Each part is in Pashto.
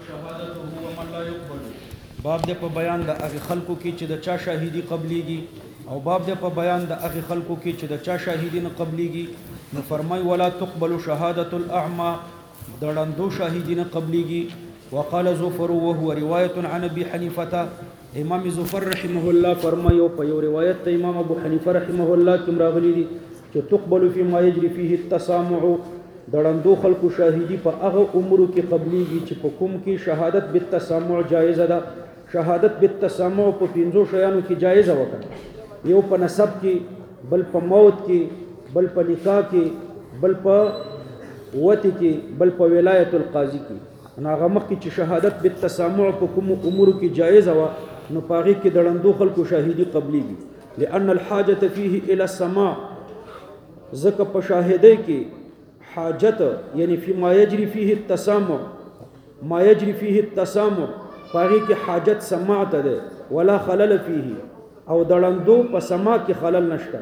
شهادته ومن لا يقبل. باب د په بیان د هغه خلکو کې چې د چا شاهدی قبليږي او باب د په بیان د هغه خلکو کې چې د چا شاهدی نه قبليږي. نو فرمای ولا تقبل شهادة الاعمى، د ړندو شاهدی نه قبليږي. وقال زفر وهو روايه عن ابي حنيفه، امام زفر رحمه الله فرمایو په یو روایت ته امام ابو حنیفه رحمه الله کې راغلی دي چې تقبل فيما يجري فيه التسامع، د ړندو خلکو شاهدی په هغه امور کې قبليږي چې په کوم کې شهادت بالتسامع جایزه ده. شهادت بالتسامع په پنځو شیانو کې جایزه وکړه، یو په نسب کې، بل په موت کې، بل په نکاح کې، بل په وتی کې، بل په ولایت القاضي کې. هغه مخکې چې شهادت بالتسامع په کوم امور کې جایزه و، نو پاغي کې د ړندو خلکو شاهدی قبليږي. لأن الحاجة فيه الى السماع، ځکه په شاهدۍ کې حاجت یعنی فيما يجري فيه التسامع، ما يجري فيه التسامع پاغي کې حاجت سماع ته ده. ولا خلل فيه، او د ړندو په سماع کې خلل نشته.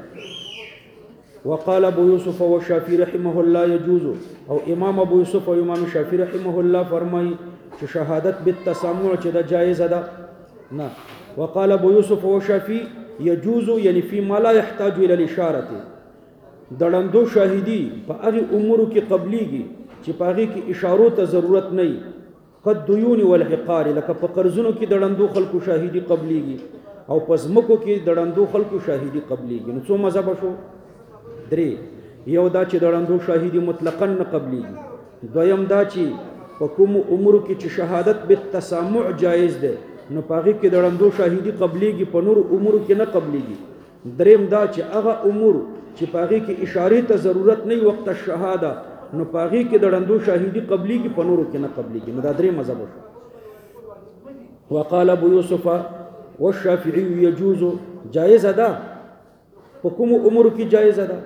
وقال ابو يوسف والشافعي رحمه الله يجوز، او امام ابو يوسف او امام شافعي رحمه الله فرمای چې شهادت بالتسامع چې دا جایزه ده. نه، وقال ابو يوسف والشافعي يجوز يعني فيما لا يحتاج الى الاشاره، د ړندو شاهدی په هغه امور کې قبليږي چې په هغه کې اشارو ته ضرورت نه وي. قد ديون والعقار، لکه په قرضونو کې د ړندو خلکو شاهدی قبليږي او په ځمکو کې د ړندو خلکو شاهدی قبليږي. نو څو مذهب شو؟ درې. یو دا چې د ړندو شاهدی مطلقاً نه قبليږي. دویم دا چې په کوم امور کې چې شهادت بالتسامع جایز ده، نو په هغه کې د ړندو شاهدی قبليږي، په نور امور کې نه قبليږي. دریم دا چې هغه امور چې پاغي کې اشاره ته ضرورت نه وخت الشهاده، نو پاغي کې د ړندو شاهدی قبليږي، په نورو کې نه قبليږي. نو دا درې مذهب شو. وقال ابو يوسف والشافعي يجوز، جائز ده په کوم امور کې جائز ده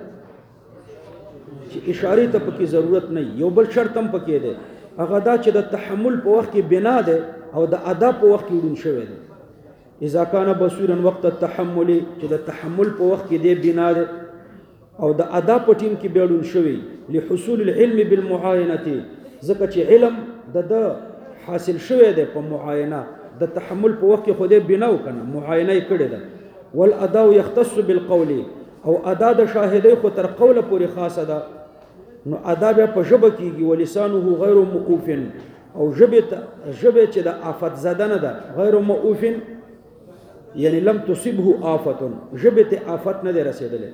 چې اشاره ته پکې ضرورت نه. یو بل شرط هم پکې ده، هغه دا چې د تحمل په وخت کې بنا ده او د ادا په وخت کې ورون شوی ده. اذا كان بصيرا وقت التحمل، چې د تحمل په وخت کې دی بنا ده او د ادا په ټیم کې بیړون شوی. لحصول العلم بالمعاینه، ځکه چې علم د حاصل شوی دی په معاینه. د تحمل په وخت کې خو دې بنا وکنه معاینه یې کړې ده. والاداء يختص بالقول، او ادا د شاهدۍ خو تر قوله پورې خاصه ده. نو ادا بیا په ژبه کېږي. ولسانه غیر موقوف، او ژبه چې د آفت زده نه ده. غیر موقوف یعنی لم تصبه آفت، ژبه ته آفت نه ده رسیدلې.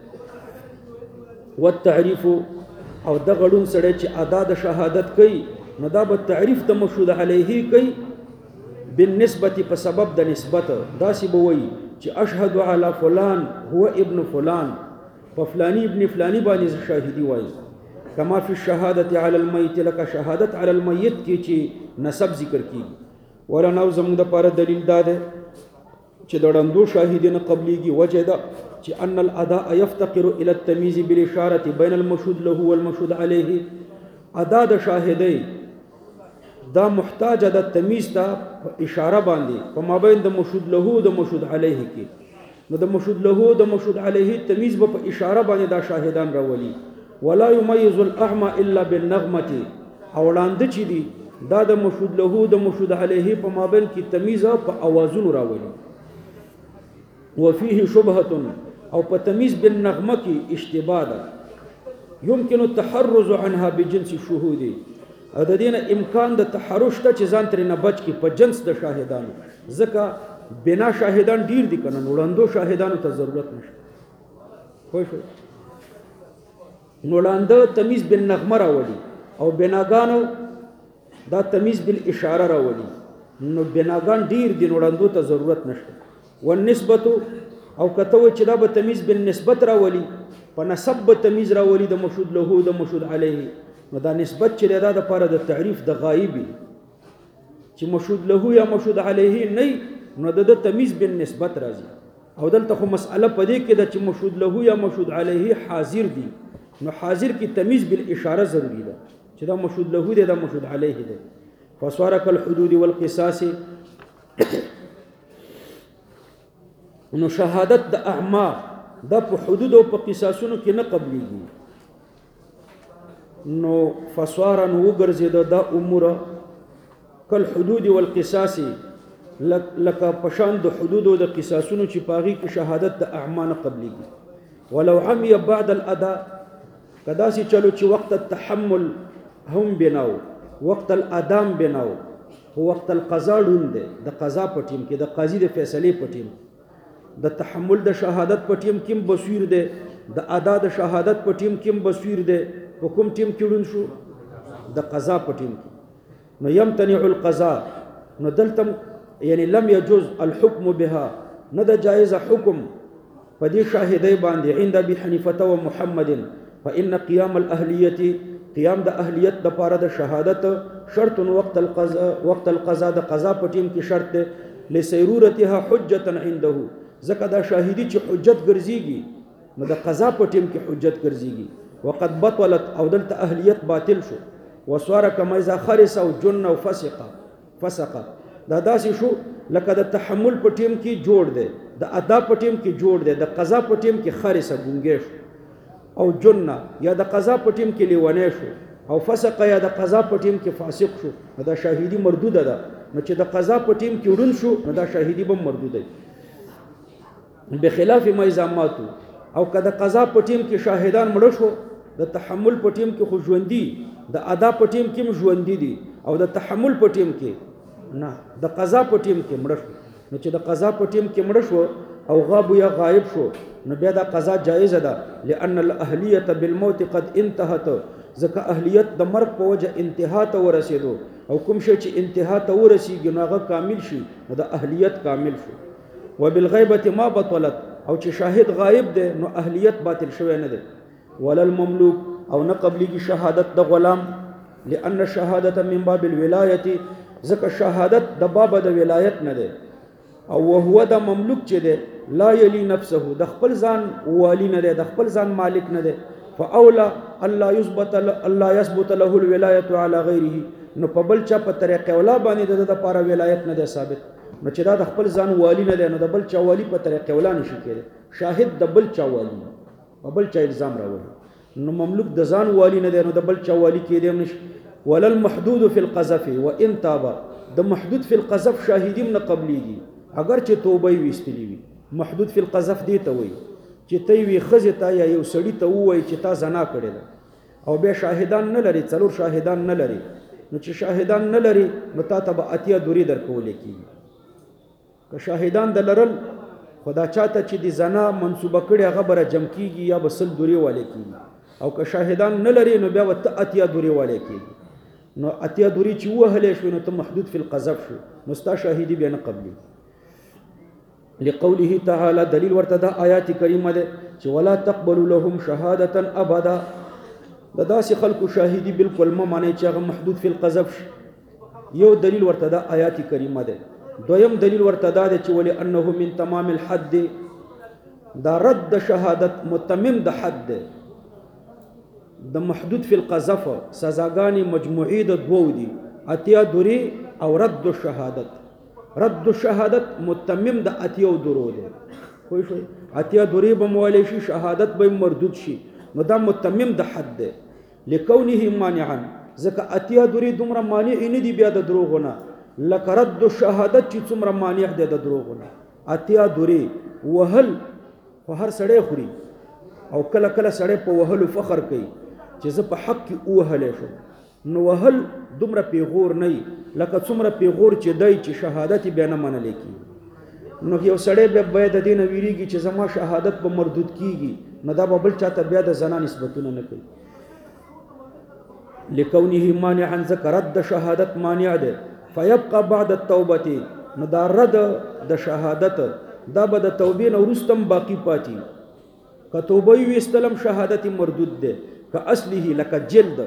والتعریف، او د غړون سره چې ادا د شهادت کوي، نو دا به تعریف د مشهود علیه کوي بالنسبه، په سبب د نسبت. داسې به وایي چې اشهد علی فلان هو ابن فلان، په فلانی ابن فلانی باندې شاهدی وایي. کما فی الشهاده علی المیت، لکه شهادت علی المیت کې چې نسب ذکر کیږي. ورنه زموږ د لپاره دلیل دا ده چې د ړندو شاهدی نه قبليږي. وجه ده چې ان الاداء يفتقر الى التمييز بالاشاره بين المشهود له والمشهود عليه. ادا د شاهدی دا محتاج ده تمیز ته په اشاره باندې په مابین د مشهود له او د مشهود عليه کې. نو د مشهود له او د مشهود عليه تمیز به په اشاره باندې دا شاهدان راولي. ولا يميز الاعمى الا بالنغمه، او وړاندې چې دي دا د مشهود له او د مشهود عليه په مابین کې تمیز په اوازونو راولي. وفيه شبهه، او په تمیز بالنغمه کې اشتباه ده. يمكن التحرز عنها بجنس الشهود، او د دې نه امکان د تحرش ته چې ځان ترې نه بچ کی په جنس د شاهدانو. ځکه بنا شاهدان ډیر دي کنه، وړاندو شاهدانو ته ضرورت نشته. خو شو نو وړاندو تمیز بالنغمه راولي، او بناګانو دا تمیز بالاشاره راولي. نو بناګان ډیر دي، وړاندو ته ضرورت نشته. والنسبه، او کته چې دا به تمیز بالنسبت راولي، په نسب به تمیز راولي د مشهود له او د مشهود علیه. نو دا نسبت چې دا د لپاره د تعریف د غایبی چې مشهود له یا مشهود علیه نه، نو د تمیز بالنسبت راځي. او دلته خو مسأله پدې کې د چې مشهود له یا مشهود علیه حاضر دي، نو حاضر کې تمیز بالاشاره ضروری ده چې دا مشهود له دی، دا مشهود علیه دی. فصارك الحدود والقصاص، نو شهادت د اعمى د په حدود او په قصاصونو کې نه قبليږي. نو فسوارا نو وګرځید د امور کل حدود والقصاص لکه پشان د حدود او د قصاصونو چې پاغي کې شهادت د اعمال قبليږي ولو عمي بعد الاداء کدا سي چلو چې وقت التحمل هم بناو وقت الادام بناو وقت القضاء ډون د قضا په ټیم کې د قاضي د فیصلې په ټیم د تحمل د شهادت په ټیم کې بصیر دی د ادا د شهادت په ټیم کې بصیر دی په کوم ټیم کې ډون شو د قضا په ټیم کې نو يمتنع القضاء نو دلتم یعنی لم يجوز الحكم بها نه د جایز حکم په دې شاهدای باندې عند ابي حنیفه و محمد فان قيام الاهليه قيام د اهلیت د پاره د شهادت شرط وقت القضاء د قضا په ټیم کې شرط دی لسيرورتها حجه عنده زکه دا شاهدی چې حجت ګرځيږي نو د قضا په ټیم کې حجت ګرځيږي وقد بطلت او دلته اهلیت باطل شو وسوار کما اذا خرس او جن او فسق دا داسې شو لکه د تحمل په ټیم کې جوړ دی د ادا په ټیم کې جوړ دی د قضا په ټیم کې خرس ګونګې شو او جن یا د قضا په ټیم کې لیونی شو او فسق یا د قضا په ټیم کې فاسق شو دا شاهدی مردوده ده نو چې د قضا په ټیم کې ورن شو نو دا شاهدی به مردوده بخلاف ما اذا ماتوا او کله قضا په ټیم کې شاهدان مړ شو د تحمل په ټیم کې خو ژوندۍ د ادا په ټیم کې ژوندۍ دي او د تحمل په ټیم کې نه د قضا په ټیم کې مړ شو نو چې د قضا په ټیم کې مړ شو او غاب یا غایب شو نو بیا دا قضا جایز ده لأن الاهلیه بالموت قد انتهت ځکه اهلیت د مرګ په وجه انتها ته ورسېدو او کوم شی چې انتها ته ورسېږي نو هغه کامل شي نو د اهلیت کامل شو وبالغیبه ما بطلت او چې شاهد غایب ده نو اهلیت باطل شوی نه ده ولا المملوک او نه قبليږي شهادت د غلام لأن الشهاده من باب الولايه ځکه شهادت د باب د ولایت نه ده او وهو د مملوک چې ده لا یلی نفسه د خپل ځان والی نه ده د خپل ځان مالک نه ده فاولا الله يثبت له الولايه على غيره نو په بل چا په طریقې ولا باندې د لپاره ولایت نه ده ثابت نو چې دا د خپل ځان والی نه ده نو د بل چا والی په طریقې ولا نشي کېږي شاهد د بل چا والی په بل چا الزام راوړي نو مملوک د ځان والی نه ده نو د بل چا والی کېدی نشي ولا المحدود في القذف وان تاب د محدود في القذف شاهدیم نه قبليږي اگر چې توبه ویستلی وي محدود في القذف دی ته وي چې ته وی خزه تا یا یو سړی ته وای چې تا زنا کړی ده او بیا شاهدان نه لري څلور شاهدان نه لري نو چې شاهدان نه لري نو تا ته به اتیا دوری درکول کیږي که شاهدان د لرل خدا چاته چې د زنا منسوبه کړي هغه بره جمع کیږي یا بسل دوری والے کیږي او که شاهدان نه لري نو بیا وت اتیا دوری والے کیږي نو اتیا دوری چې وهلې شو نو ته محدود في القذف شو نو ستا شاهدی بیا نه قبلي لقوله تعالى دلیل ورته د آیات کریمه ده چې ولا تقبل لهم شهاده ابدا د داسې خلکو شاهدی بالکل ما معنی چې هغه محدود في القذف یو دلیل ورته د آیات کریمه ده دویم دلیل ورته دا ده چې ولی انه من تمام الحد دا رد شهادت متمم د حد ده د محدود في القذف سزاګانی مجموعی د دوو دي اتیا دوری او رد الشهادت رد الشهادت متمم د اتیو درو ده خو شو اتیا دوری به موالی شي شهادت به مردود شي نو دا متمم د حد ده لکونه مانعا ځکه اتیا دوری دومره مانع نه دی بیا د دروغونه لکه رد الشهادت چې څومره مانع دی د دروغونه اتیا دوری وهل خو هر سړی خوري او کله کله سړی په وهلو فخر کوي چې زه په حق کې وهلی شم نو وهل دومره پیغور نه لکه څومره پیغور چې دی چې شهادت بیا نه منلی کېږي نو یو سړی بیا باید د دې نه ویریږي چې زما شهادت به مردود کېږي نو دا به بل چاته بیا د زنا نسبتونه نه کوي لکونه مانعا ځکه رد شهادت مانع دی فیبقى بعد التوبه نو دا رد د شهادت دا به د توبې نه وروسته باقي پاتې که توبه یې ویستلم شهادت مردود دی که اصله لکه جلد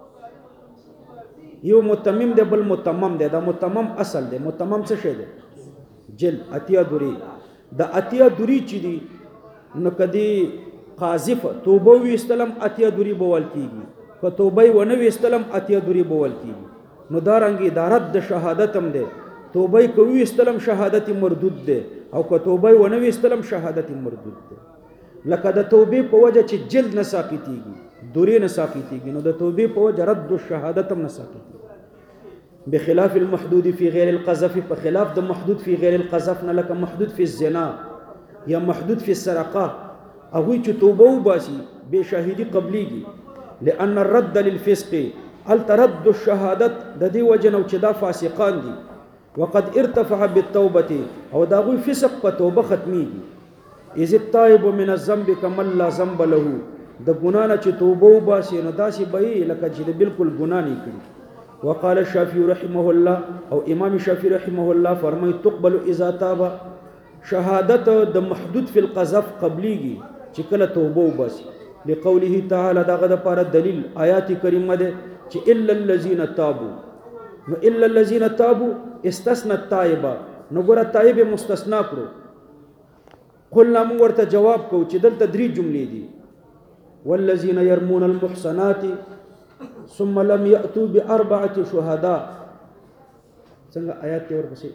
یو متمم دی بل متمم دی دا متمم اصل دی متمم څه شی دی جلد اتیا دوری د اتیا دوری چې دی نو کدی قاذف توبه ویستلم اتیا دوری بول کیږي که توبه ونه ویستلم اتیا دوری بول کیږي نو دا رنګي دا رد شهادت هم دی توبه کوي استلم شهادت مردود ده او که توبه ونه ویستلم شهادت مردود ده لکه د توبې په وجه چې جلد نه ساقطيږي دوری نه ساقطيږي نو د توبې په وجه رد الشهادت هم نه ساقطيږي بخلاف المحدود في غیر القذف په خلاف د محدود في غیر القذف نه لکه محدود في الزنا یا محدود في السرقه هغه چې توبه وباسي به شاهدي قبليږي لأن الرد للفسق هل ترد الشهادت د دې وجه نو چې دا فاسقان دي وقد ارتفع بالتوبه او دا غوي فسق په توبه ختميږي اذ التائب من الذنب كما لا ذنب له د ګنا نه چې توبه وباسي نو داسې به لکه چې بالکل ګنا نه کړي وقال الشافعي رحمه الله او امام الشافعي رحمه الله فرمای تقبل اذا تاب شهادت د محدود فی القذف قبلیږي چې کله توبه وباسي لقوله تعالی دغه د لپاره دلیل آیات کریمه ده چې الا الذين تابوا نو الا الذين تابوا استثنى التائب نو ګره تائب مستثنا کړو قلنا موږ ورته جواب کو چې دلته درې جملې دي والذين يرمون المحصنات ثم لم يأتوا بأربعة شهداء څنګه آیات کې ورپسې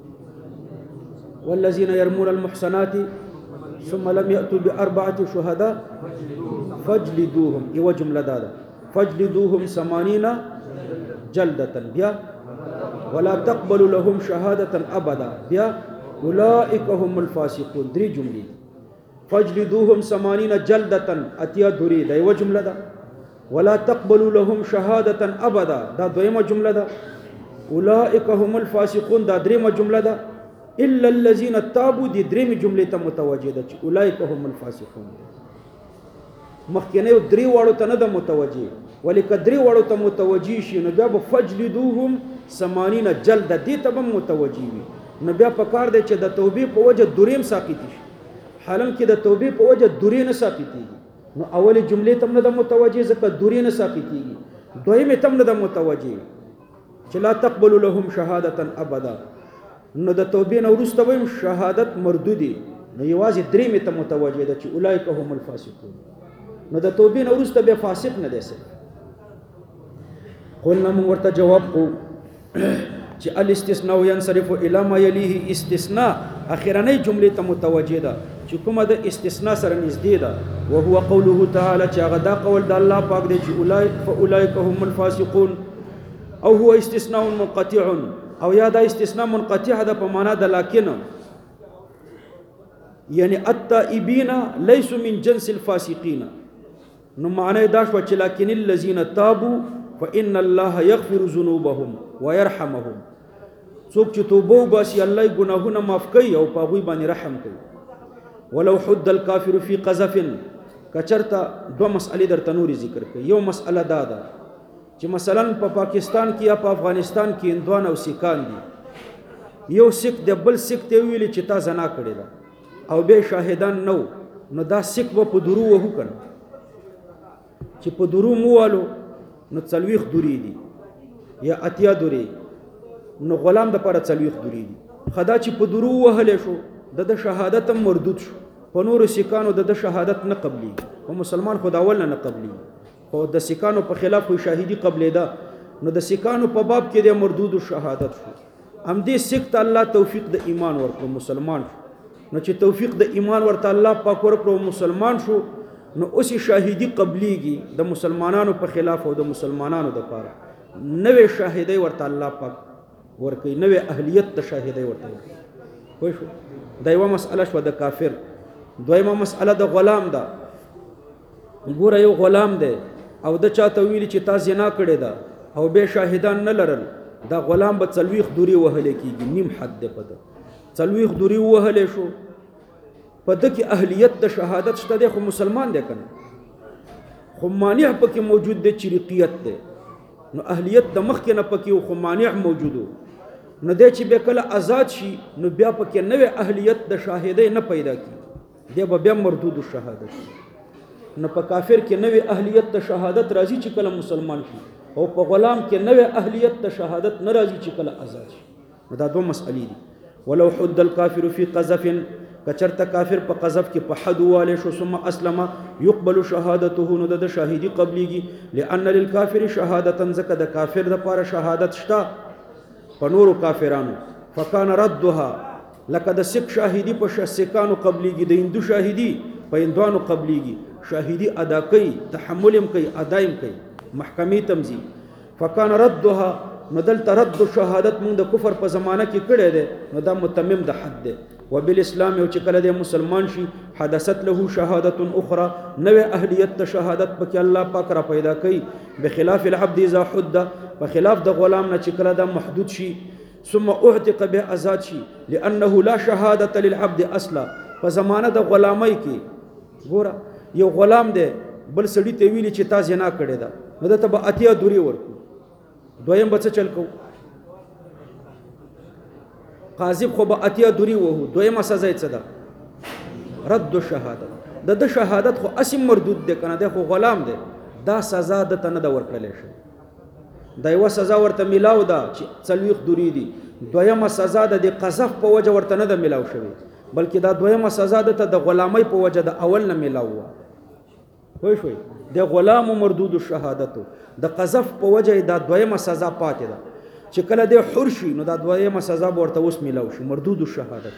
والذين يرمون المحصنات ثم لم يأتوا بأربعة شهداء فاجلدوهم یو جمله ده فاجلدوهم 80 جلدة بیا ولا تقبل لهم شهادة أبدا بیا أولئك هم الفاسقون درې جملې فاجلدوهم 80 جلدة اتیا دوری دا یو جمله ده ولا تقبلوا لهم شهادة أبدا دا دویمه جمله ده أولئك هم الفاسقون دا دریمه جمله ده إلا الذين تابوا دي دریمه جمله ته متوجه ده أولئك هم الفاسقون مخکنه درې واړو ته نه ده متوجه ولیک درې واړو ته متوجه شي نو بیا فجلدوهم 80 جلده دي ته متوجه وي نو بیا پکار دی چې د توبې په وجه دریم ساقطي شي حالم کې د توبې په وجه درې نه ساقطيږي نو اول جمله تم نه د متوجه ځکه درې نه ساقطيږي دویمه تم نه د متوجه چې لا تقبل لهم شهادة ابدا نو د توبې نه ورسته ویم شهادت مردودي نو یوازې درې ته متوجه ده چې اولئک هم الفاسقون نو د توبې نه ورسته به فاسق نه دي قلنا من ورته جواب کو چې الاستثناء ينصرف الى ما يليه استثناء اخرنۍ جمله ته متوجه ده چې کومه د استثناء سره نږدې ده وهو قوله تعالی چې هغه دا قول د الله پاک دی چې اولئک هم الفاسقون او هو استثناء منقطع او یا دا استثناء منقطع ده په معنا د لکن یعنی التائبین ليسوا من جنس الفاسقین نو معنی دا شو چې لکن الذين تابوا فإن الله يغفر ذنوبهم ويرحمهم څوک چې توبه وباسي الله یې ګناهونه معاف کوي او په هغوی باندې رحم کوي ولو حد الكافر في قذف کچرته دو مسئلې درته نورې ذکر کوي یو مسئله دا ده چې مثلا په پاکستان کې یا په افغانستان کې هندوان او سیکان دي یو سیک د بل سیک ته ویلي چې تا زنا کړې ده او به شاهدان نو دا سیک به په درو وهو کنه چې په درو موالو نو څلويخ دوری دي یا اتیا دوری نو غلام د پر څلويخ دوری دي خدا چې په درو وهلې شو د شهادت مردود شو په نور سکانو د شهادت نه قبلي او مسلمان خدا اول نه قبلي او د سکانو په خلاف شاهدي قبلې ده نو د سکانو په باب کې د مردود شهادت شو هم دې سکت الله توفیق د ایمان ورکړو مسلمان شو نو چې توفیق د ایمان ورته الله پاک ورکړو مسلمان شو نو اوسې شاهدي قبليږي د مسلمانانو په خلاف او د مسلمانانو د پاره نوې شاهدي ورته الله پاک ورکړي نوې اهلیت ته شاهدي ورته ورکړي خو شو دا یو مسأله شو د کافر دویمه مسأله د غلام ده ګوره یو غلام دی او د چاته ویلي چې تا زنا کړې ده او به شاهدان نه لرل دا غلام به څلويخ دوری وهلې کېږي نیم حد دی په ده څلويخ دوری وهلې شو په د کې اهلیت د شهادت شته دی خو مسلمان دی کنه خو مانع پکې موجود دی چریقیت دی نو اهلیت د مخکې نه پکې خو مانع موجودو نو دی چې به کله آزاد شي نو بیا پکې نوې اهلیت د شاهدۍ نه پیدا کی دی به بیا مردود الشهادت نو په کافر کې نوې اهلیت د شهادت راځي چې کله مسلمان شي او په غلام کې نوې اهلیت د شهادت نه راځي چې کله آزاد شي نو دا دوه مسئلې دي ولو حد الكافر في قذف کچرته کافر په قذف کې په حد والے شو ثم اسلم يقبل شهادته نو د شاهدي قبليږي لان للكافر شهادتا زکه د کافر د پاره شهادت شته په نورو کافرانو فکان ردها لکه د سک شاهدی په سکانو قبليږي د هندو شاهدی په هندوانو قبليږي شاهدی ادا کوي تحمل هم کوي ادایم کوي محکمې تمزي فکان ردها نو دلته رد شهادت موږ د کفر په زمانه کې کړی دی نو دا متمم د حد دی وبالاسلام یو چې کله د مسلمان شي حدثت له شهادت اخرى نوې اهلیت ته شهادت پکې الله پاک را پیدا کوي بخلاف العبد اذا حد په خلاف د غلام نه چې کله دا محدود شي ثم اعتق به آزاد شي لانه لا شهادت للعبد اصلا په زمانه د غلامۍ کې ګوره یو غلام دی بل سړی ته ویلي چې تا زنا کړې ده نو دته به اتیا دوری ورکو دویم به څه چل کو قاذف خو به اتیا دوری وهو دویمه سزا یې څه ده رد شهادت د شهادت خو اسم مردود دی کنه د خو غلام دی دا سزا د ته نه ده ورکړلی شي دا یوه سزا ورته میلاو ده چې څلوېښت دوری دي دویمه سزا د قذف په وجه ورته نه ده میلاو شوې بلکې دا دویمه سزا د ته د غلامۍ په وجه د اول نه میلاو وه پوه شوئ د غلام مردود شهادتو د قذف په وجه دا دویمه سزا پاتې ده چې کله د حر شي نو دا دویمه سزا به ورته اوس میلاو شي مردود شهادت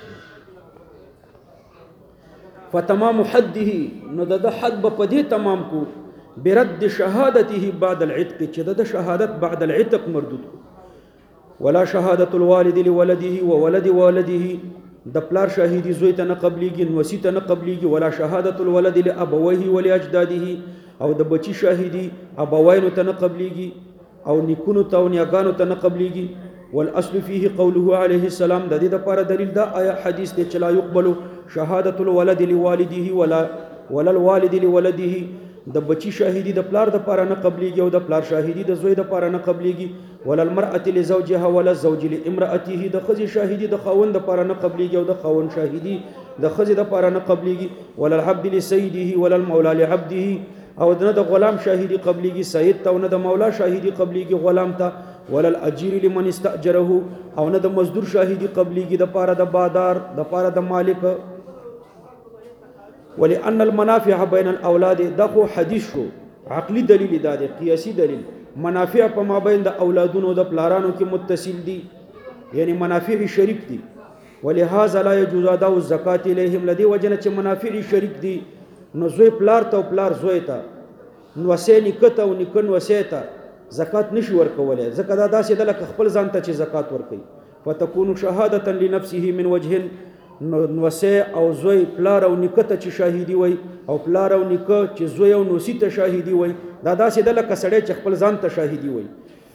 فتمام حده نو د حد به په دې تمام کو برد شهادته بعد العتق چې د شهادت بعد العتق مردود کو ولا شهادت الوالد لولده وولد والده د پلار شاهدی زوی ته نه قبليږي نوسی ته نه قبليږي ولا شهادت الولد لابويه ولاجداده او د بچی شاهدی ابوین ته نه قبليږي او نیکونو ته او نیاګانو ته نه قبليږي والاصل فيه قوله عليه السلام د دې لپاره دلیل دا آیا حدیث دی چې لا يقبل شهادت الولد لوالده ولا الوالد لولده د بچی شاهدی د پلار د پاره نه قبليږي او د پلار شاهدی د زوی د پاره نه قبليږي ولا المرأه لزوجها ولا الزوج لامراته د خزي شاهدی د خاوند د پاره نه قبليږي او د خاوند شاهدی د خزي د پاره نه قبليږي ولا العبد لسيده ولا المولى لعبده او نه د غلام شاهدی قبليږي سید ته او نه د مولا شاهدی قبليږي غلام ته ولا الاجير لمن استاجره او نه د مزدور شاهدی قبليږي د پاره د بادار د پاره د مالک ولأن المنافع بين الاولاد دغه حدیث شو عقلی دلیل دا دی قیاسی دلیل منافع په مابین د اولادونو د پلارانو کې متصل دي یعنی منافع شریک دي ولهذا لا يجوز اداء الزکات الیهم لدی وجنه چې منافع شریک دي نو زوی پلار ته او پلار زوی ته نو وسې نکته او نکن وسې ته زکات نشي ورکولای زکات دا داسې د لکه خپل ځان ته چې زکات ورکړي فتكون شهاده لنفسه من وجه نوسه او زوی پلار او نکته چې شاهدی وای او پلار او نکه چې زوی او نوسی ته شاهدی وای دا داسې د لکه سړی چې خپل ځان ته شاهدی وای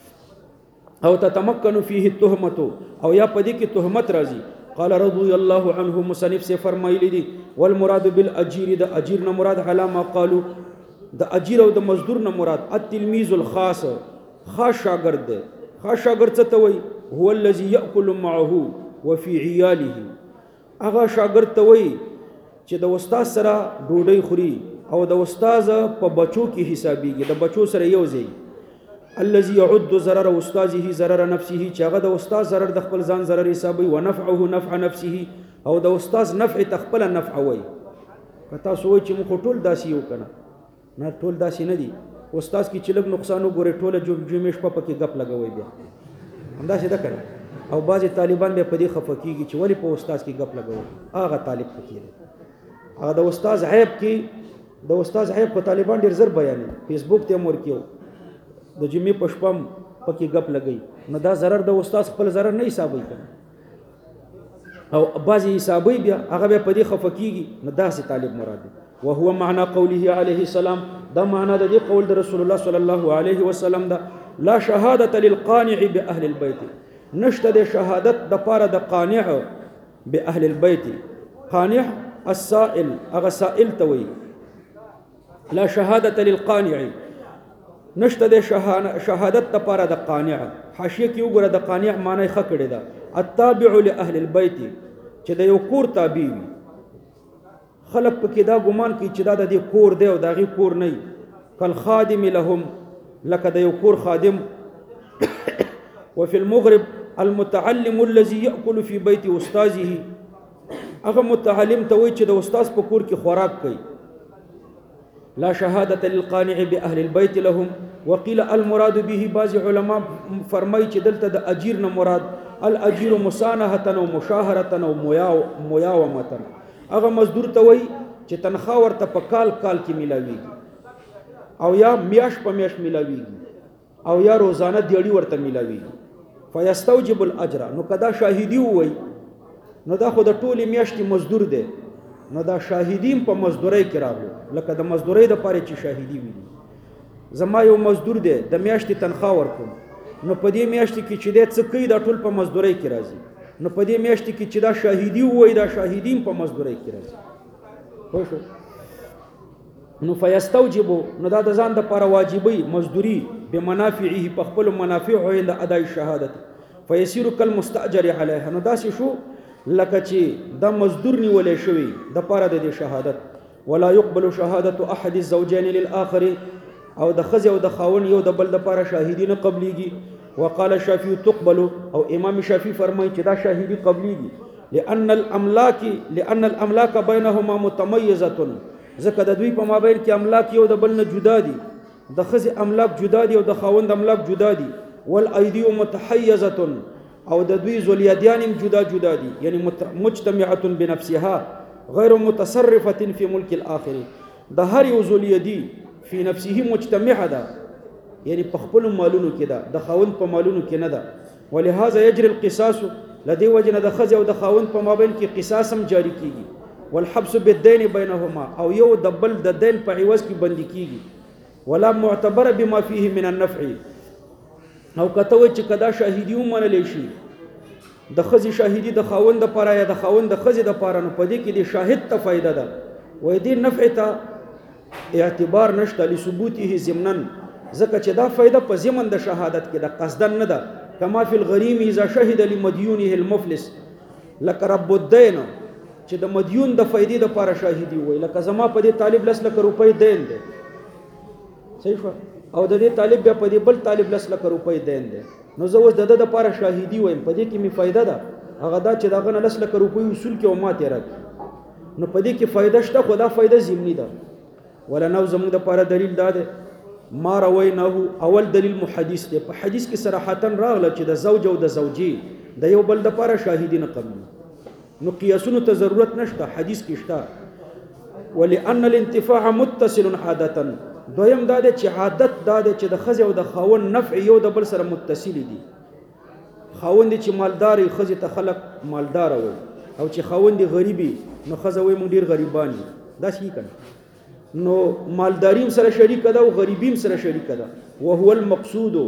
او تتمکن فيه التهمه او یا پدې کې تهمت راځي قال رضي الله عنه مصنف سے فرمایلی دي والمراد بالاجير د اجير نه مراد علامه قالو د اجير او د مزدور نه مراد التلميذ الخاص خاص شاګرد دی خاص شاګرد څه ته وای هو الذي ياكل معه وفي عياله هغه شاګرد ته وای چې د استاد سره ډوډۍ خوري او د استاد په بچو کې حسابيږي د بچو سره یو ځای الذي يعد ضرر استاذه ضرر نفسه چې هغه د استاد ضرر د خپل ځان ضرر حسابي ونفعه نفع نفسه او د استاد نفع تخپل نفع وای پتا سوچ چې مخ ټول داسي یو کنه نه ټول داسي نه دي استاد کی چلګ نقصان وګوره ټول جمعش په پکې غپ لګوي بیا همدا څه ده کنه او بعضی طالبان به په دې خفقېږي چې ولی په استاد کې غپ لګوي هغه طالب پکې دی هغه د استاد عیب کې د استاد عیب په طالبان ډیر زر بیانې فیسبوک ته مور کېو د جمعې په شپم پکې غپ لګي نو دا ضرر د استاد خپل ضرر نه حسابوي کنه او بعضی حسابوي بیا هغه به په دې خفقېږي نو داسې طالب مراد دی وهو معنى قوله عليه السلام دا معنى د دې قول د رسول الله صلی الله علیه وسلم دا لا شهادت للقانع باهل البيت نشته د شهادت د پاره د قانع به اهل البيت قانع السائل اغه سائل توي لا شهادت للقانع نشته د شهادت د پاره د قانع حاشیه کې وګوره د قانع معنی ښه کړی دا التابع لاهل البيت چې د یو کور تابع وي خلق پکې دا ګمان کوي چې دا د دې کور دی او دا غي کور نه کل خادم لهم لکه د یو کور خادم وفي المغرب المتعلم الذي يأكل في بيت استاذه هغه متعلم ته وایي چې د استاد په کور کې خوراک کوي لا شهادة للقانع بأهل البيت لهم وقيل المراد به بعض علماء فرمای چې دلته د اجیر نه مراد الاجیر مسانهه او مشاهره او مویاومه هغه مزدور ته وایي چې تنخواه ورته په کال کې ملاويږي او یا میاش په میاش ملاويږي او یا روزانه دیړي ورته ملاويږي فیستوجب الاجر نو کدا شاهدی وای نو دا خو د ټولې میاشتې مزدور دی نو دا شاهدیم په مزدورۍ کې راغلو لکه د مزدورۍ دپاره چې شاهدي وي زما یو مزدور دی د میاشتې تنخوا ورکوم نو په دې میاشتې کې چې دی څه کوي دا ټول په مزدورۍ کې راځي نو په دې میاشتې کې چې دا شاهدي وای دا شاهدیم په مزدورۍ کې راځي پوه شو نو فیستوجب نو دا د ځان دپاره واجبوي مزدوري بمنافعه په خپلو منافعو عند ادای الشهادت فیسیر کالمستاجر علیها نو داسې شو لکه چې دا مزدور نیولی شوی د پاره د دې شهادت ولا يقبل شهادت احد الزوجين للاخر او د ښځې او د خاوند یو د بل دپاره شاهدي نه قبلیږي وقال الشافعي تقبل او امام شافعي فرمایي چې دا شاهدي قبلیږي لأن الاملاك بينهما متميزه ځکه د دوی په مابین کې املاک یو د بل نه جدا دي د ښځې املاک جدا دي او د خاوند املاک جدا دي والایدی متحیزه او د دوی ذولیدیان جدا جدا دي یعنی مجتمعه بنفسها غیر متصرفه فی ملک الاخر د هر یو ذولیدی فی نفسه مجتمعه ده یعنی په خپل مالونو کې ده د خاوند په مالونو کې نه ده ولهذا یجري القصاص لدی وجنه د ښځې او د خاوند په مابین کې قصاص هم جاری کیږي والحبس بالدين بينهما او یو د بل د دین په عوض کې بندي کیږي ولا معتبر بما فيه من النفع او کته و چې کدا شاهدی ومنل شي د ښځې شاهدی د خاوند لپاره یا د خاوند د ښځې لپاره نو پدې کې د شاهد ته فائدہ ده وې دې نفع ته اعتبار نشته لثبوته ضمنا ځکه چې دا فائدہ په ضمن د شهادت کې د قصدن نه ده کما فی الغریم اذا شهد لمديونه المفلس لك رب الدين چې د مدیون د فائدې د لپاره شاهدي وای لکه زما په دې طالب 10 لک روپۍ دین دی صحیح شو او د دې طالب بیا په دې بل طالب 10 لک روپۍ دین دی نو زه اوس د د لپاره شاهدي وایم په دې کې می فائدہ ده هغه دا چې داغه 10 لک روپۍ اصول کې او ماته راځي نو په دې کې فائدہ شته خو دا فائدہ ضمنی ده ولا نو زموږ د لپاره دلیل دا ده ما رویناه اول دلیل محدث دی په حدیث کې صراحتا راغله چې د زوج او د زوجي د یو بل د لپاره شاهدی نه قبل نو قیاسونو ته ضرورت نشته حدیث کې شته ولئن الانتفاع متصل عادتا دویم دا ده چې عادت دا ده چې د ښځې او د خاوند نفع یو د بل سره متصل دي خاوند چې مالدار ښځې ته خلک مالدار وي او چې خاوند غریبي نو ښځه وي موږ ډیر غریبان دي دا شي کنه نو مالداریم سره شریک ده او غریبیم سره شریک ده وهو المقصود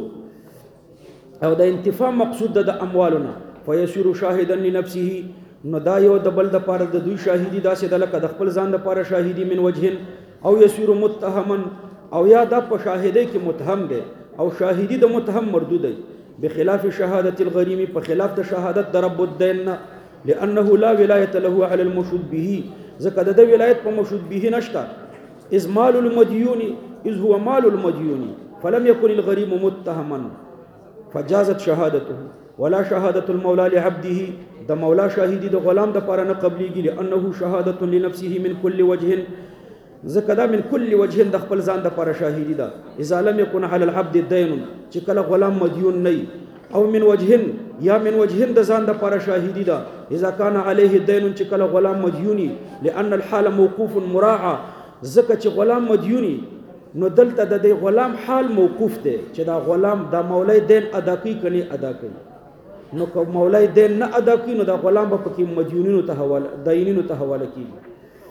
او د انتفاع مقصود ده د اموالنا فيصير شاهدا لنفسه نو دا یو د بل د پاره د دوی شاهدی داسې د لکه د خپل ځان د پاره شاهدی من وجهن او یسیر متهما او یا دا په شاهدی کې متهم دی او شاهدی د متهم مردود دی بخلاف شهادت الغریم په خلاف د شهادت د رب الدین لانه لا ولایت له على المشهود به ځکه د ولایت په مشهود به نشته اذ مال المديون اذ هو مال المديون فلم يكن الغريم متهما فجازت شهادته ولا شهادة المولى لعبده د مولا شاهدی د غلام د پاره نه قبليږي لانه شهادة لنفسه من كل وجه ځکه دا من كل وجه د خپل ځان د پاره شاهدی ده اذا لم يكن على العبد دين چې کله غلام مديون نه او من وجه یا من وجه د ځان د پاره شاهدی ده اذا كان عليه دين چې کله غلام مديوني لان الحال موقوف مراعى ځکه چې غلام مديوني نو دلته د دې غلام حال موقوف دی چې دا غلام د مولای دین ادا کوي کني ادا کوي نو که مولای دین نه ادا کوي نو دا غلام به پکې مدیونینو ته حواله داینینو ته حواله کیږي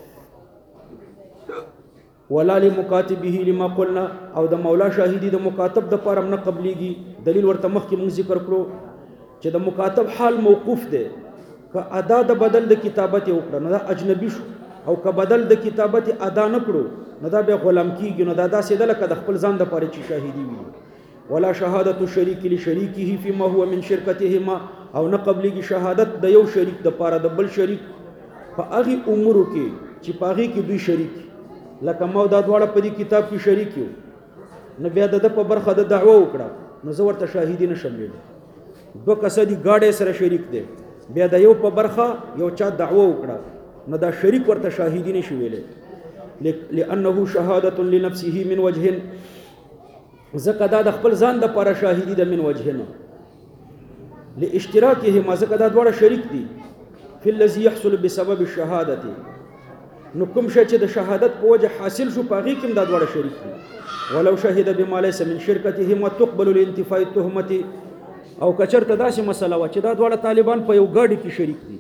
ولا لمکاتبه لما قلنا او د مولا شاهدی د مکاتب د پاره نه قبليږي دلیل ورته مخکې موږ ذکر کړو چې د مکاتب حال موقوف دی که ادا د بدل د کتابت وکړه نو دا اجنبي شو او که بدل د کتابت ادا نه کړو نو دا به غلام کیږي نو دا داسې ده لکه د خپل ځان د پاره چې شاهدی وي ولا شهادت الشریک لشریکه فيما هو من شرکتهما او نه قبليږي شهادت د یو شریک د پاره د بل شریک په هغه امور کې چې په هغه کې دوی شریک لکه مو دا دواړه په دې کتاب کې شریک یو نو بیا د په برخه د دعوه وکړه نو زه ورته شاهدی نشم ویلی دوه کسه دي گاډي سره شریک دي بیا د یو په برخه یو چا دعوه وکړه نو دا شریک ورته شاهدی نشي ویلی لانه شهادة لنفسه من وجه زکه دا د خپل ځان د پر شاهدی د من وجه نه لاشتراکه ما زکه دا دواړه شریک دي فی الذي يحصل بسبب الشهاده نو کوم شي چې د شهادت په وجه حاصل شو پاغي کوم دا دواړه شریک دي ولو شهد بما ليس من شرکته ما تقبل الانتفاء التهمه او کچرته داسې مسله وه چې دا دواړه طالبان په یو ګاډي کې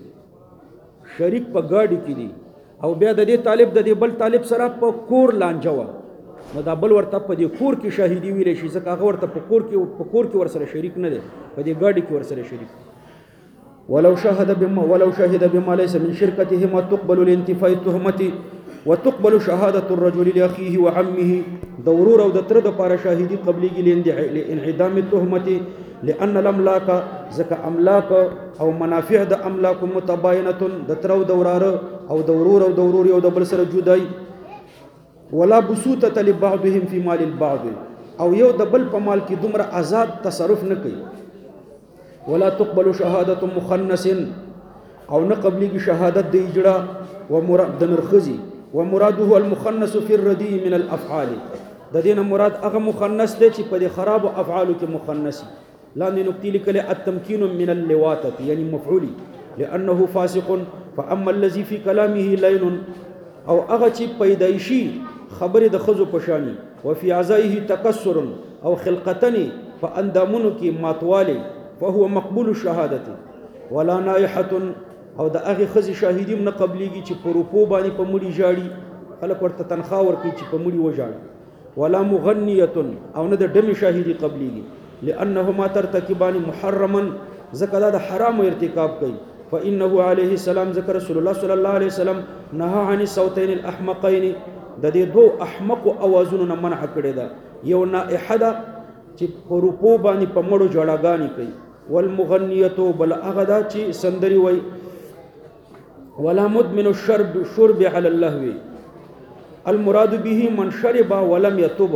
شریک په ګاډي کې دي او بیا د دې طالب د دې بل طالب سره په کور لانجه وه نو دا بل ورته په دې کور کې شاهدي ویلی شي ځکه هغه ورته په کور کې ورسره شریک نه دی په دې ګاډي کې ورسره شریک ولو شهد بما ليس من شركتهما تقبل لانتفاء التهمة وتقبل شهادة الرجل لأخيه وعمه ضرورة ودتر دپاره شاهدي قبليږي لانعدام التهمة لأن الأملاك زكا أملاك أو منافع د أملاك متباينة دتر ودورار أو ضرور او دبل سره جداي ولا بسوطة لبعضهم في مال البعض او یو دبل په مال کې دومره آزاد تصرف نه کوي ولا تقبل شهادة مخنث او نه قبليږي شهادت د اجړه ومراد د نرخزي ومراده المخنث في الردي من الافعال د دینه مراد هغه مخنث دی چې په دې خراب افعالو کې مخنث لاندې نقطې لیکلې التمكين من اللواطه يعني مفعولي لانه فاسق فاما الذي في كلامه لين او هغه چې پیدایشي خبره د خزو پشانی وفي عزائه تكسر او خلقتني فاندامونو کې ماتواله فهو مقبول الشهادة ولا نائحة او د هغه خزي شاهدي نه قبليږي چې پروپو باندې په مړي جاړي خلک ورته تنخوا ورکړي چې په مړي وژاړي ولا مغنية او نه د دم شاهدي قبليږي لانهما ترتكبان محرما ذکر د حرام ارتکاب کوي فانه عليه السلام ذکر رسول الله صلى الله عليه وسلم نهى عن الصوتين الاحمقين د دې دوه احمق اوازونو نه منع کړی دا یو نائحه ده چې پروپو باندې په مړو جړاګانی کوي والمغنية بل هغه ده چې سندري وای ولا مدمن الشرب على اللهو المراد به من شرب ولم يتوب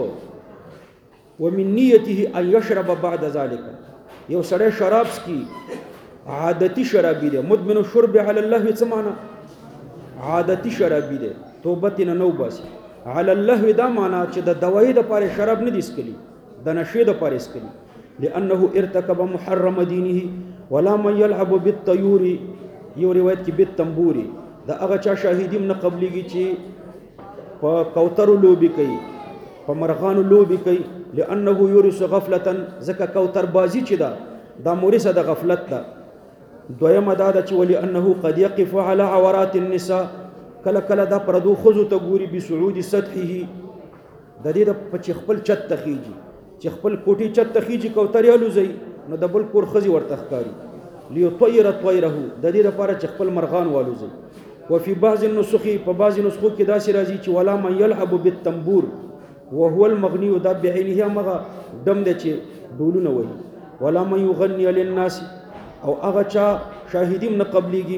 ومن نيته ان يشرب بعد ذلك یو سړی شراب سکي عادتي شرابي ده مدمن الشرب على اللهو څه معنی عادتي شرابي ده توبه نه نو باسي على اللهو دا معنی چې د دوايي د پاره شراب نه دي سکلي د نشې د پاره سکلي لانه ارتكب محرم دينه ولا من يلعب بالطيور یو روایت کې بالتنبور دا هغه چا شاهدی من قبليږي چې په کوترو لوبي کوي په مرغانو لوبي کوي لانه يورث غفلة زکه کوتر بازی چې دا مورثه د غفلت ده دویمه دا چې ولي انه قد يقف على عورات النساء کله کله دا پردو خزو ته ګوري بسعود سطحه د دې د په خپل چت تخیږي چې خپل کوټي چت تخیږي کوتر یالو زي نو د بل کور خزي ورته ښکاری ليطير طيره د دې لپاره چې خپل مرغان والوزي وفي بعض النسخ په بعض نسخو کې دا سي راځي چې ولا من يلعب بالتنبور وهو المغني دا بعينه مغه دم د چې دولونه وي ولا من يغني للناس او هغه چا شاهدیم نه قبليږي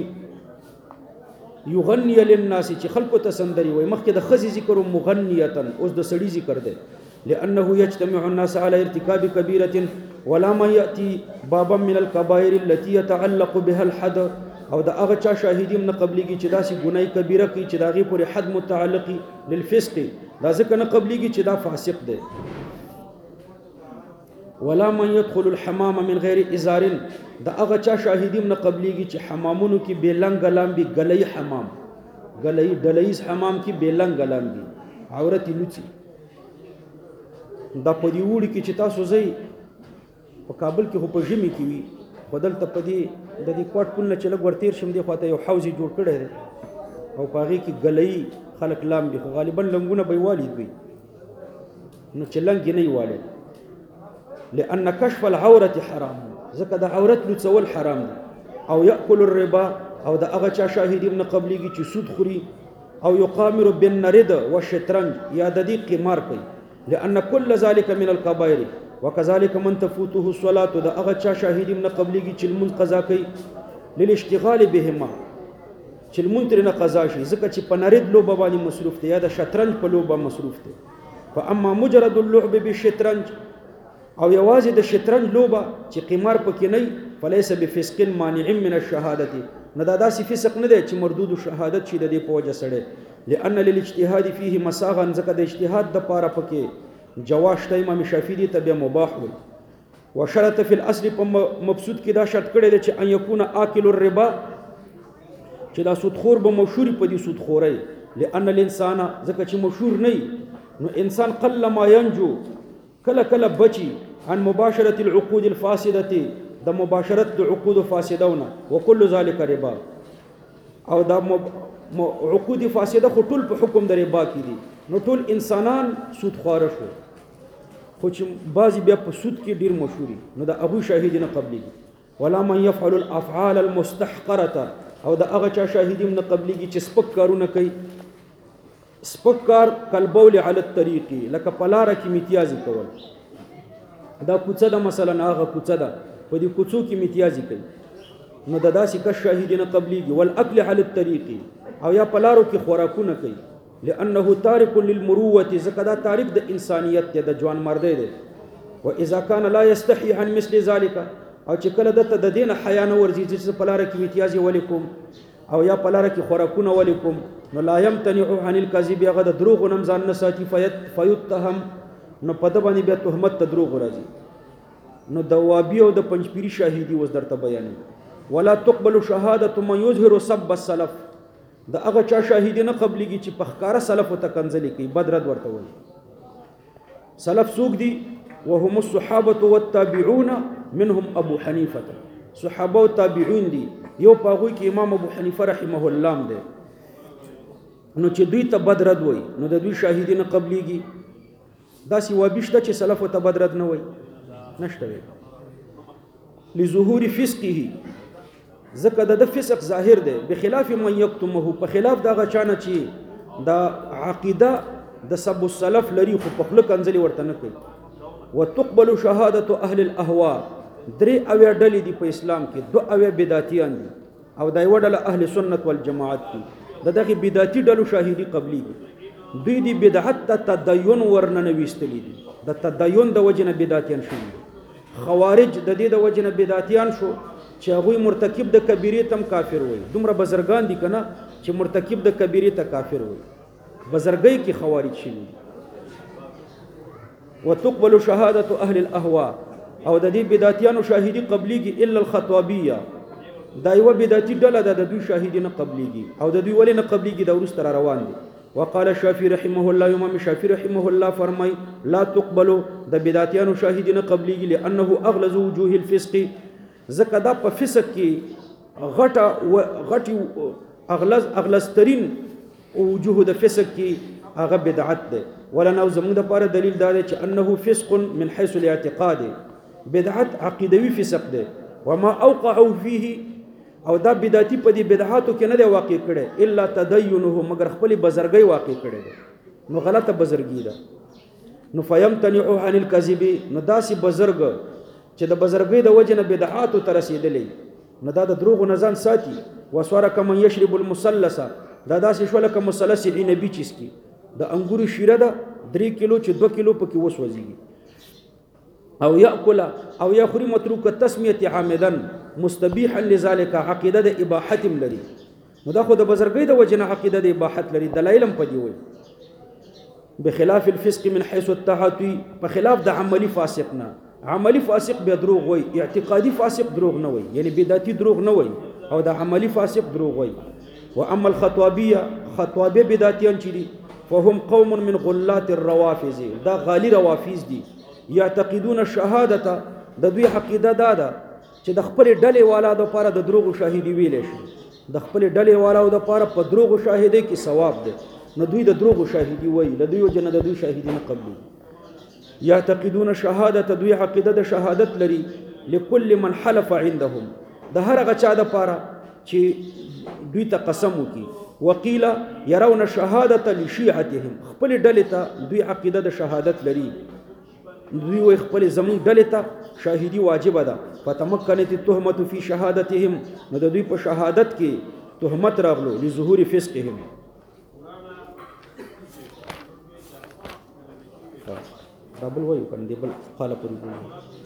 يغني للناس چې خلکو ته سندري وي مخکې د خزي ذکر مغنيتن اوس د سړي ذکر ده لانه يجتمع الناس على ارتكاب كبيره ولا ما ياتي بابا من الكبائر التي يتعلق بها الحد او د هغه چا شاهدیم نه قبليږي چې داسې ګناي کبیره کوي چې داغي پورې حد متعلقي للفسق دا ځکه نه قبليږي چې دا فاسق دی ولا من يدخل الحمام من غير ازار دا هغه چا شاهدیم نه قبليږي چې حمامونو کې بیلنګ لامبي غلې حمام غلې دلیز حمام کې بیلنګ لامبي عورت لوچي دا په دی وړي کې چې تاسو زئی په کابل کې خو په ژمي کې وي بدل ته په دی د دې کوټ کول نه چلګ ورتیر شم دی خواته یو حوزي جوړ کړی دی او پاغي کې غلې خلک لام دي خو غالبا لنګونه به والي وي نو چلنګ نه والي لان كشف العوره حرام ځکه د عورت لوڅول حرام دي او ياكل الربا او د هغه چا شاهدی من قبليږي چې سود خوري او يقامر بالنرد والشطرنج یا د دې قمار کوي لان كل ذلك من الكبائر وكذلك من تفوته الصلاه د هغه چا شاهدی من قبليږي چې المن قضا کوي للاشتغال بهما چې المن تر نه قضا شي ځکه چې په نرد لوبه باندې مصروف دي یا د شطرنج په لوبه مصروف دي فاما مجرد اللعب بالشطرنج او یوازې د شطرنج لوبه چې قمار پکې نه فليس بفسق مانع من الشهاده نه دا داسې فسق نه دی چې مردود شهادت شي د دې په وجه سره لان للاجتهاد فيه مساغا ځکه د اجتهاد د پاره پکې جواز ته امام شافعي ته به مباح وي وشرط في الاصل په مبسوط کې دا شرط کړی دی چې ان يكون آكل الربا چې دا سودخور به مشهور په دې سودخوري لان الانسان ځکه چې مشهور نه نو انسان قل ما ينجو کله کله بچي عن مباشره العقود الفاسده د مباشرت د عقود فاسدونه وکل ذلک ربا او دا عقود فاسده خو ټول په حکم د ربا کې دي نو ټول انسانان سود خوار شو خو چې بعضی بیا په سود کې ډیر مشهوري نو د ابو شاهدین قبليږي ولا من يفعل الافعال المستحقره او د هغه چا شاهدین نه قبليږي چې سپک کارونه کوي سپک کار کلبول علی الطريق لکه پلاره کې امتیازي کول دا کوڅه ده مثلا هغه کوڅه ده په دې کوڅو کې امتیازي کوي نو د داسې کس شاهدین قبليږي والاكل علی الطريق او یا پلارو کې خوراکونه کوي لانه تارک للمروه زکدا تارک د انسانیت د جوان مردی دی واذا كان لا يستحي عن مثل ذلك او چې کله د دین حیا نه ورځي چې پلاره کې امتیازي ولیکم او یا پلاره کې خوراکونه ولیکم نو لا يمتنع عن الكذب هغه د دروغ نم ځان نه ساتي فیتهم نو په د باندې بیا تهمت ته دروغ راځي نو د وابي او د پنځپيري شاهدي وز درته بیان ولا تقبل شهاده من يظهر سب السلف د هغه چا شاهدی نه قبليږي چې په ښکارا سلف ته کنځلې کوي بدرد ورته وایي سلف څوک دي وهم الصحابه والتابعون منهم ابو حنیفه صحابه او تابعین دي یو پاغوي کې امام ابو حنیفه رحمه الله دی نو چې دوی ته بدرد وایي نو د دوی شاهدی نه قبليږي دا سی وابشته چې سلف ته بدرد نه وایي نشته لظهور فسقه زکه د فسق ظاهر دی بخلاف من یکتمه په خلاف دا غچانه چې دا عقیده د سب السلف لري خو په خپل کنځلي ورته نه کوي وتقبل شهاده اهل الاهواء درې اویا ډلې دي په اسلام کې دو اویا بدعتيان دي او دا یو ډله اهل سنت والجماعت دي دغه بدعتي ډلو شاهدي قبلي دوی دي بدعت ته تدین ورننه وستلی دي د تدین د وجنه بدعتيان شو خوارج د دې د وجنه بدعتيان شو چې هغه مرتکب د کبیره تم کافر وي دومره بزرگان دي کنه چې مرتکب د کبیره ته کافر وي بزرګي کې خوارج شي وتقبل شهاده اهل الاهواء او د دې بدعتيانو شاهدي قبليږي الا الخطابيه دا یو بدعتي ډله د دوی شاهدي نه قبليږي او د دوی ولې نه قبليږي دا ورسره روان دي وقال الشافعي رحمه الله امام الشافعي رحمه الله فرمای لا تقبل د بدعتيانو شاهدي نه قبليږي لانه اغلظ وجوه الفسق زکه دا په فسق کې غټي اغلظترین وجوه د فسق کې هغه بدعت ده ولنا زموږ د پاره دلیل دا دی چې انه فسق من حيث الاعتقاد بدعت عقیدوي فسق ده وما اوقعوا فيه او دا بدعتي په دې بدعاتو کې نه دی واقع کړي الا تدينه مگر خپل بزرګي واقع کړي نو غلطه بزرګي ده نو فيمتنع عن الكذب نو داسي بزرګ چې د بزرګي د وجنه بدعاتو تر رسیدلې نو دا د دروغ نه ځان ساتي وسوره کما يشرب المثلث دا داسې شو لکه مثلث النبي چیز کی د انګورو شیره ده 3 کیلو چې 2 کیلو پکې وسوځي او یاکل او یخری متروک التسمیه عامدا مستبیحا لذلك عقیده د اباحت لري نو دا خو د بزرګي د وجنه عقیده د اباحت لري دلایلم پدی وي بخلاف الفسق من حيث التعاطي په خلاف د عملی فاسق نه عملی فاسق به دروغ وي اعتقادي فاسق دروغ نه وي یعنی بدعتي دروغ نه وي او د عملی فاسق دروغ وي واما الخطوابيه خطوابه بدعتيان چي دي فهم قوم من غلات الروافض دا غالي روافض دي يعتقدون الشهاده د دوی عقیده ده چې د خپل ډلې والا د پاره د دروغ شاهدي ویل شي د خپل ډلې والا د پاره په دروغ شاهدي کې ثواب ده نو دوی د دروغ شاهدي وایي د دوی جن د دوی شاهدي نه قبلي يعتقدون شهاده دوی عقیده د شهادت لري لكل من حلف عندهم د هر غچا د پاره چې دوی ته قسم وکي وقيل يرون شهاده لشيعتهم خپل ډلې ته دوی عقیده د شهادت لري دوی وي خپل زمون ډلې ته شاهدي واجب ده فتمكنت التهمه في شهادتهم نو د دوی په شهادت کې تهمت راغلو لظهور فسقهم دبل وایو کنه دبل خاله پوری